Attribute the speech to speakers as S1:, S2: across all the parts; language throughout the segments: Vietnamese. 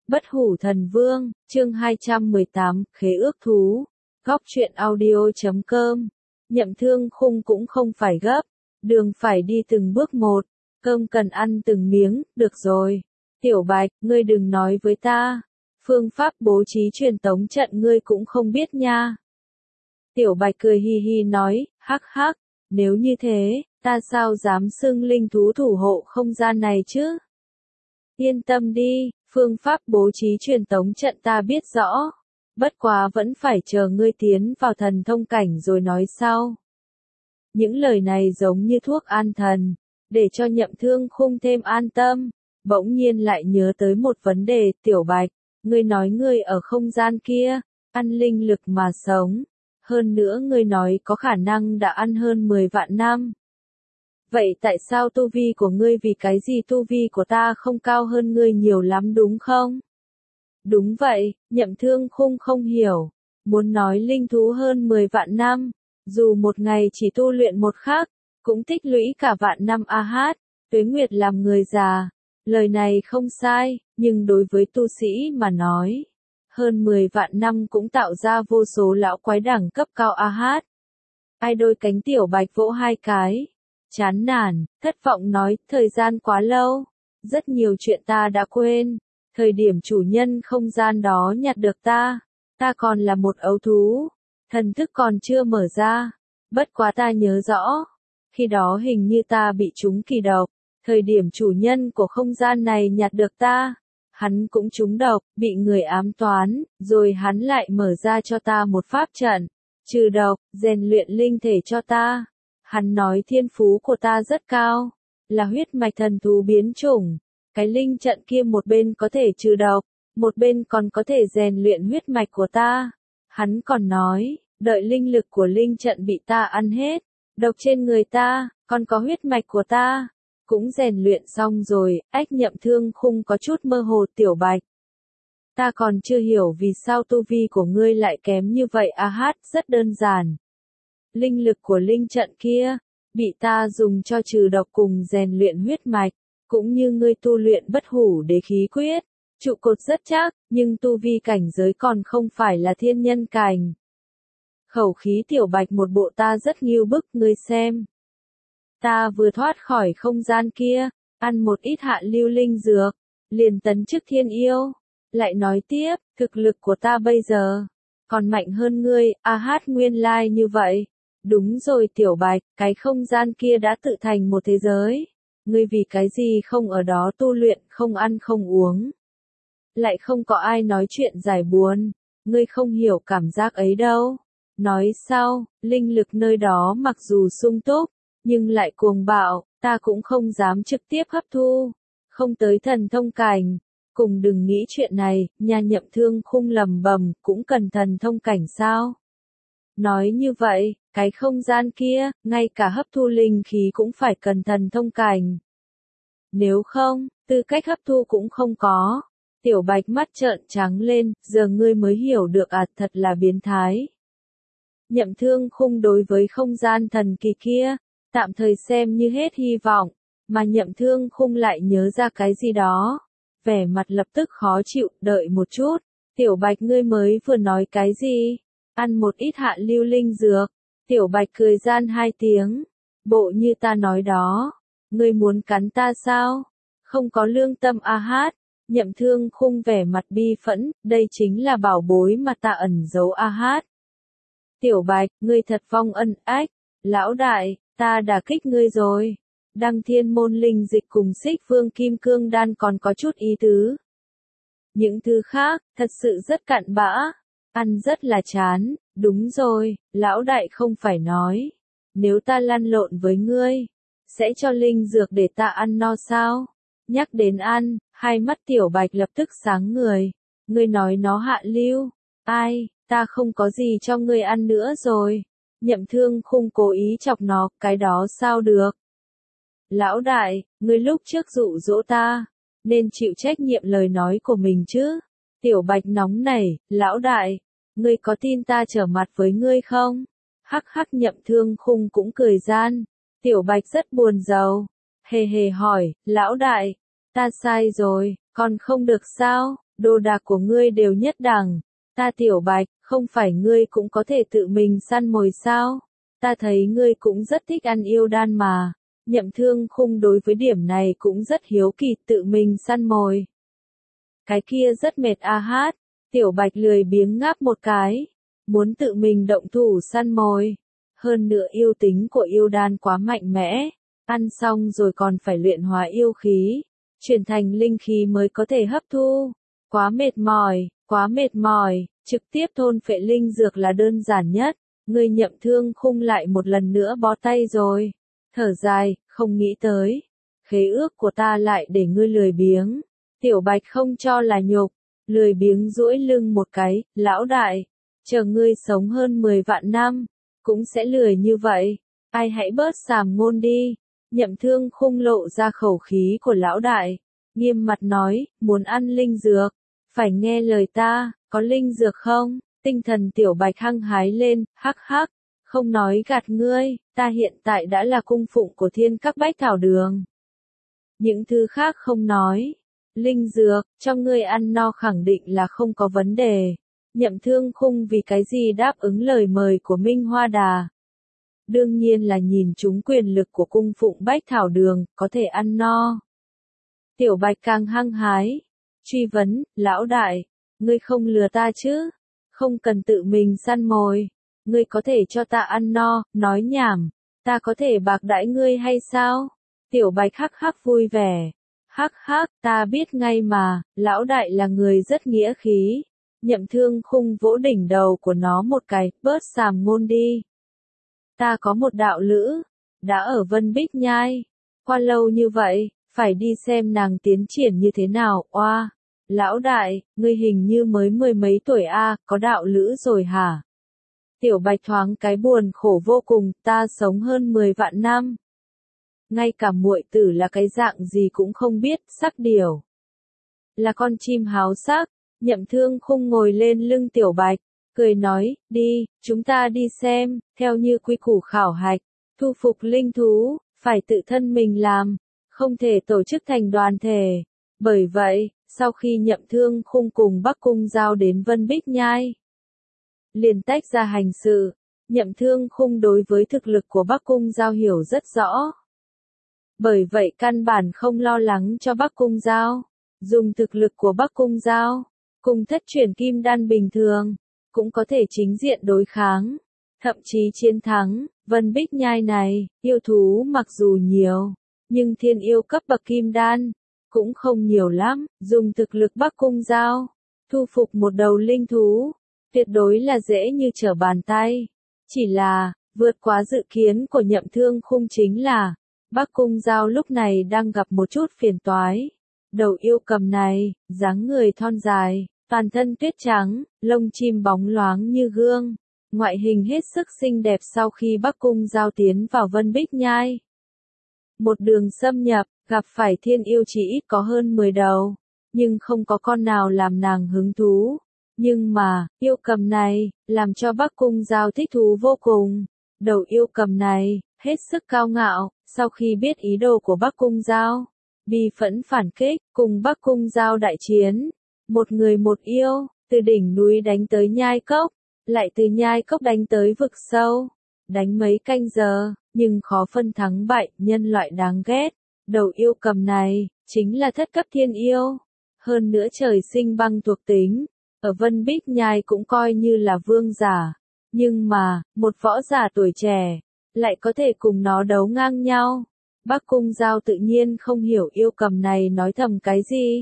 S1: Bất hủ thần vương, chương 218, khế ước thú. Góc truyện audio.com. Nhậm Thương Khung cũng không phải gấp, đường phải đi từng bước một, cơm cần ăn từng miếng, được rồi. Tiểu Bạch, ngươi đừng nói với ta, phương pháp bố trí truyền tống trận ngươi cũng không biết nha. Tiểu Bạch cười hi hi nói, hắc hắc, nếu như thế, ta sao dám xưng linh thú thủ hộ không gian này chứ? Yên tâm đi, phương pháp bố trí truyền tống trận ta biết rõ, bất quá vẫn phải chờ ngươi tiến vào thần thông cảnh rồi nói sau. Những lời này giống như thuốc an thần, để cho Nhậm Thương Khung thêm an tâm, bỗng nhiên lại nhớ tới một vấn đề, Tiểu Bạch, ngươi nói ngươi ở không gian kia, ăn linh lực mà sống, hơn nữa ngươi nói có khả năng đã ăn hơn 10 vạn năm. Vậy tại sao tu vi của ngươi vì cái gì tu vi của ta không cao hơn ngươi nhiều lắm đúng không? Đúng vậy, Nhậm Thương Khung không hiểu, muốn nói linh thú hơn 10 vạn năm, dù một ngày chỉ tu luyện một khắc, cũng tích lũy cả vạn năm tuế nguyệt làm người già. Lời này không sai, nhưng đối với tu sĩ mà nói, hơn 10 vạn năm cũng tạo ra vô số lão quái đẳng cấp cao Ai đôi cánh Tiểu Bạch vỗ hai cái. Chán nản, thất vọng nói, thời gian quá lâu, rất nhiều chuyện ta đã quên, thời điểm chủ nhân không gian đó nhặt được ta còn là một ấu thú, thần thức còn chưa mở ra, bất quá ta nhớ rõ, khi đó hình như ta bị trúng kỳ độc, thời điểm chủ nhân của không gian này nhặt được ta, hắn cũng trúng độc, bị người ám toán, rồi hắn lại mở ra cho ta một pháp trận, trừ độc, rèn luyện linh thể cho ta. Hắn nói thiên phú của ta rất cao, là huyết mạch thần thú biến chủng, cái linh trận kia một bên có thể trừ độc, một bên còn có thể rèn luyện huyết mạch của ta. Hắn còn nói, đợi linh lực của linh trận bị ta ăn hết, độc trên người ta, còn có huyết mạch của ta, cũng rèn luyện xong rồi, Nhậm Thương Khung có chút mơ hồ. Tiểu Bạch, ta còn chưa hiểu vì sao tu vi của ngươi lại kém như vậy rất đơn giản. Linh lực của linh trận kia, bị ta dùng cho trừ độc cùng rèn luyện huyết mạch, cũng như ngươi tu luyện bất hủ đế khí quyết, trụ cột rất chắc, nhưng tu vi cảnh giới còn không phải là thiên nhân cảnh. Khẩu khí Tiểu Bạch một bộ ta rất nghiêu bức, ngươi xem. Ta vừa thoát khỏi không gian kia, ăn một ít hạ lưu linh dược, liền tấn chức thiên yêu. Lại nói tiếp, thực lực của ta bây giờ, còn mạnh hơn ngươi, nguyên lai như vậy. Đúng rồi Tiểu Bạch, cái không gian kia đã tự thành một thế giới. Ngươi vì cái gì không ở đó tu luyện, không ăn không uống. Lại không có ai nói chuyện giải buồn, ngươi không hiểu cảm giác ấy đâu. Nói sau, linh lực nơi đó mặc dù sung túc, nhưng lại cuồng bạo, ta cũng không dám trực tiếp hấp thu. Không tới thần thông cảnh, cùng đừng nghĩ chuyện này, nhà Nhậm Thương Khung lầm bầm, cũng cần thần thông cảnh sao? Nói như vậy, cái không gian kia, ngay cả hấp thu linh khí cũng phải cần thần thông cảnh. Nếu không, tư cách hấp thu cũng không có. Tiểu Bạch mắt trợn trắng lên, giờ ngươi mới hiểu được thật là biến thái. Nhậm Thương Khung đối với không gian thần kỳ kia, tạm thời xem như hết hy vọng, mà Nhậm Thương Khung lại nhớ ra cái gì đó. Vẻ mặt lập tức khó chịu, đợi một chút, Tiểu Bạch ngươi mới vừa nói cái gì? Ăn một ít hạ lưu linh dược. Tiểu Bạch cười gian hai tiếng. Bộ như ta nói đó. Ngươi muốn cắn ta sao? Không có lương tâm Nhậm Thương Khung vẻ mặt bi phẫn, đây chính là bảo bối mà ta ẩn giấu Tiểu Bạch, ngươi thật vong ân Lão đại, ta đã kích ngươi rồi. Đăng Thiên Môn linh dịch cùng Xích Vương Kim Cương đan còn có chút ý tứ. Những thứ khác, thật sự rất cặn bã. Ăn rất là chán, đúng rồi, lão đại không phải nói. Nếu ta lăn lộn với ngươi, sẽ cho linh dược để ta ăn no sao? Nhắc đến ăn, hai mắt Tiểu Bạch lập tức sáng người. Ngươi nói nó hạ lưu. Ta không có gì cho ngươi ăn nữa rồi. Nhậm Thương Khung cố ý chọc nó, cái đó sao được? Lão đại, ngươi lúc trước dụ dỗ ta, nên chịu trách nhiệm lời nói của mình chứ. Tiểu Bạch nóng nảy, lão đại, ngươi có tin ta trở mặt với ngươi không? Nhậm Thương Khung cũng cười gian. Tiểu Bạch rất buồn rầu. Hề hề hỏi, lão đại, ta sai rồi, còn không được sao? Đồ đạc của ngươi đều nhất đẳng. Ta Tiểu Bạch, không phải ngươi cũng có thể tự mình săn mồi sao? Ta thấy ngươi cũng rất thích ăn yêu đan mà. Nhậm Thương Khung đối với điểm này cũng rất hiếu kỳ, tự mình săn mồi. Cái kia rất mệt a hát. Tiểu Bạch lười biếng ngáp một cái. Muốn tự mình động thủ săn mồi. Hơn nữa yêu tính của yêu đan quá mạnh mẽ. Ăn xong rồi còn phải luyện hóa yêu khí. Chuyển thành linh khí mới có thể hấp thu. Quá mệt mỏi. Trực tiếp thôn phệ linh dược là đơn giản nhất. Ngươi Nhậm Thương Khung lại một lần nữa bó tay rồi. Thở dài, không nghĩ tới. Khế ước của ta lại để ngươi lười biếng. Tiểu Bạch không cho là nhục. Lười biếng duỗi lưng một cái, lão đại. Chờ ngươi sống hơn 10 vạn năm. Cũng sẽ lười như vậy. Ai hãy bớt sàm ngôn đi. Nhậm Thương Khung lộ ra khẩu khí của lão đại. Nghiêm mặt nói, muốn ăn linh dược. Phải nghe lời ta, có linh dược không? Tinh thần Tiểu Bạch hăng hái lên, hắc hắc. Không nói gạt ngươi, ta hiện tại đã là cung phụng của Thiên Các Bách Thảo Đường. Những thứ khác không nói. Linh dược, cho ngươi ăn no khẳng định là không có vấn đề. Nhậm Thương Khung vì cái gì đáp ứng lời mời của Minh Hoa Đà? Đương nhiên là nhìn chúng quyền lực của cung phụng Bách Thảo Đường, có thể ăn no. Tiểu Bạch càng hăng hái. Truy vấn, lão đại, ngươi không lừa ta chứ? Không cần tự mình săn mồi. Ngươi có thể cho ta ăn no, nói nhảm. Ta có thể bạc đãi ngươi hay sao? Tiểu Bạch hắc hắc vui vẻ. Hắc hắc, ta biết ngay mà, lão đại là người rất nghĩa khí. Nhậm Thương Khung vỗ đỉnh đầu của nó một cái, bớt sàm ngôn đi. Ta có một đạo lữ, đã ở Vân Bích Nhai. Qua lâu như vậy, phải đi xem nàng tiến triển như thế nào, oa. Lão đại, ngươi hình như mới 10 mấy tuổi a, có đạo lữ rồi hả? Tiểu Bạch thoáng cái buồn khổ vô cùng, ta sống hơn 10 vạn năm. Ngay cả muội tử là cái dạng gì cũng không biết, sắc điểu. Là con chim háo sắc. Nhậm Thương Khung ngồi lên lưng Tiểu Bạch, cười nói, đi, chúng ta đi xem, theo như quy củ khảo hạch, thu phục linh thú, phải tự thân mình làm, không thể tổ chức thành đoàn thể. Bởi vậy, sau khi Nhậm Thương Khung cùng Bắc Cung Giao đến Vân Bích Nhai, liền tách ra hành sự. Nhậm Thương Khung đối với thực lực của Bắc Cung Giao hiểu rất rõ. Bởi vậy căn bản không lo lắng cho Bắc Cung Giao. Dùng thực lực của Bắc Cung Giao, cùng thất truyền kim đan bình thường, cũng có thể chính diện đối kháng, thậm chí chiến thắng. Vân Bích Nhai này, yêu thú mặc dù nhiều, nhưng thiên yêu cấp bậc kim đan, cũng không nhiều lắm. Dùng thực lực Bắc Cung Giao, thu phục một đầu linh thú, tuyệt đối là dễ như trở bàn tay. Chỉ là, vượt quá dự kiến của Nhậm Thương Khung chính là, Bắc Cung Giao lúc này đang gặp một chút phiền toái. Đầu yêu cầm này, dáng người thon dài, toàn thân tuyết trắng, lông chim bóng loáng như gương, ngoại hình hết sức xinh đẹp. Sau khi Bắc Cung Giao tiến vào Vân Bích Nhai, một đường xâm nhập, gặp phải thiên yêu chỉ ít có hơn 10 đầu, nhưng không có con nào làm nàng hứng thú. Nhưng mà, yêu cầm này, làm cho Bắc Cung Giao thích thú vô cùng. Đầu yêu cầm này, hết sức cao ngạo, sau khi biết ý đồ của Bắc Cung Giao, bi phẫn phản kích, cùng Bắc Cung Giao đại chiến. Một người một yêu, từ đỉnh núi đánh tới nhai cốc, lại từ nhai cốc đánh tới vực sâu. Đánh mấy canh giờ, nhưng khó phân thắng bại, nhân loại đáng ghét. Đầu yêu cầm này, chính là thất cấp thiên yêu. Hơn nữa trời sinh băng thuộc tính, ở Vân Bích Nhai cũng coi như là vương giả. Nhưng mà, một võ giả tuổi trẻ, lại có thể cùng nó đấu ngang nhau. Bắc Cung Giao tự nhiên không hiểu yêu cầm này nói thầm cái gì.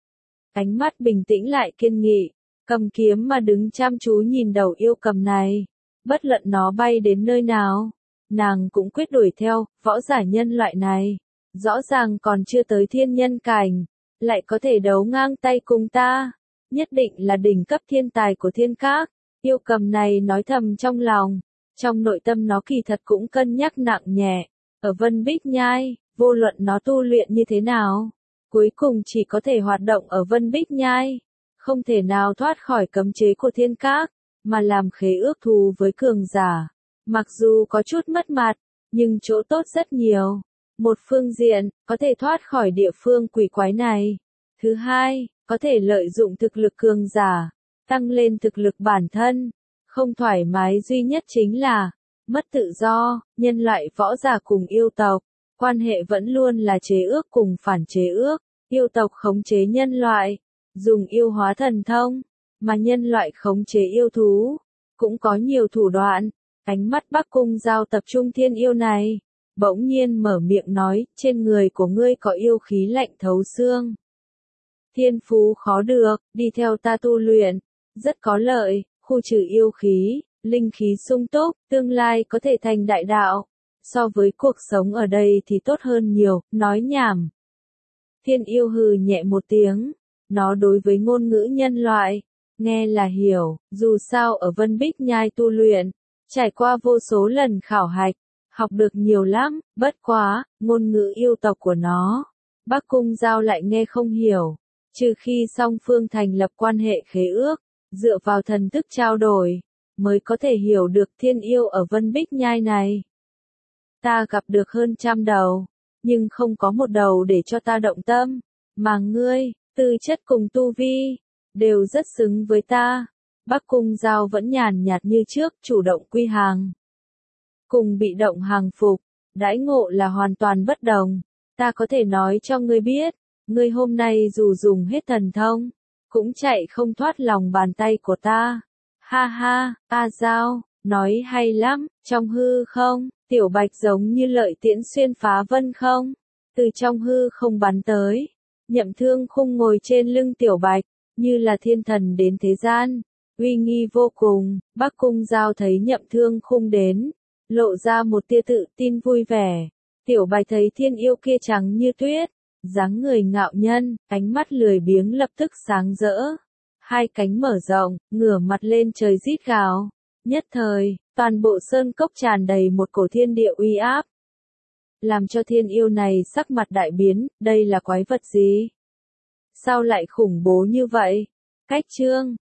S1: Ánh mắt bình tĩnh lại kiên nghị, cầm kiếm mà đứng chăm chú nhìn đầu yêu cầm này. Bất luận nó bay đến nơi nào, nàng cũng quyết đuổi theo. Võ giả nhân loại này, rõ ràng còn chưa tới thiên nhân cảnh, lại có thể đấu ngang tay cùng ta. Nhất định là đỉnh cấp thiên tài của thiên các. Yêu cầm này nói thầm trong lòng. Trong nội tâm nó kỳ thật cũng cân nhắc nặng nhẹ. Ở Vân Bích Nhai, vô luận nó tu luyện như thế nào, cuối cùng chỉ có thể hoạt động ở Vân Bích Nhai. Không thể nào thoát khỏi cấm chế của thiên các, mà làm khế ước thù với cường giả. Mặc dù có chút mất mặt, nhưng chỗ tốt rất nhiều. Một phương diện, có thể thoát khỏi địa phương quỷ quái này. Thứ hai, có thể lợi dụng thực lực cường giả, tăng lên thực lực bản thân. Không thoải mái duy nhất chính là mất tự do. Nhân loại võ giả cùng yêu tộc, quan hệ vẫn luôn là chế ước cùng phản chế ước. Yêu tộc khống chế nhân loại, dùng yêu hóa thần thông, mà nhân loại khống chế yêu thú, cũng có nhiều thủ đoạn. Ánh mắt Bắc Cung Giao tập trung thiên yêu này, bỗng nhiên mở miệng nói, trên người của ngươi có yêu khí lạnh thấu xương. Thiên phú khó được, đi theo ta tu luyện, rất có lợi, khu trừ yêu khí, linh khí sung túc, tương lai có thể thành đại đạo. So với cuộc sống ở đây thì tốt hơn nhiều, nói nhảm. Thiên yêu hừ nhẹ một tiếng, nó đối với ngôn ngữ nhân loại, nghe là hiểu, dù sao ở Vân Bích Nhai tu luyện, trải qua vô số lần khảo hạch, học được nhiều lắm, bất quá, ngôn ngữ yêu tộc của nó, Bắc Cung Giao lại nghe không hiểu, trừ khi song phương thành lập quan hệ khế ước, dựa vào thần thức trao đổi, mới có thể hiểu được thiên yêu ở Vân Bích Nhai này. Ta gặp được hơn 100 đầu, nhưng không có một đầu để cho ta động tâm, mà ngươi, tư chất cùng tu vi, đều rất xứng với ta. Bắc Cung Giao vẫn nhàn nhạt như trước, chủ động quy hàng. Cùng bị động hàng phục, đãi ngộ là hoàn toàn bất đồng. Ta có thể nói cho ngươi biết, ngươi hôm nay dù dùng hết thần thông, cũng chạy không thoát lòng bàn tay của ta. Ha ha, A Giao, nói hay lắm, trong hư không, Tiểu Bạch giống như lợi tiễn xuyên phá vân không, từ trong hư không bắn tới. Nhậm Thương Khung ngồi trên lưng Tiểu Bạch, như là thiên thần đến thế gian, uy nghi vô cùng. Bắc Cung Giao thấy Nhậm Thương Khung đến, lộ ra một tia tự tin vui vẻ. Tiểu Bạch thấy thiên yêu kia trắng như tuyết, dáng người ngạo nhân, ánh mắt lười biếng lập tức sáng rỡ. Hai cánh mở rộng, ngửa mặt lên trời rít gào. Nhất thời, toàn bộ sơn cốc tràn đầy một cổ thiên địa uy áp. Làm cho thiên yêu này sắc mặt đại biến, đây là quái vật gì? Sao lại khủng bố như vậy? Cách chương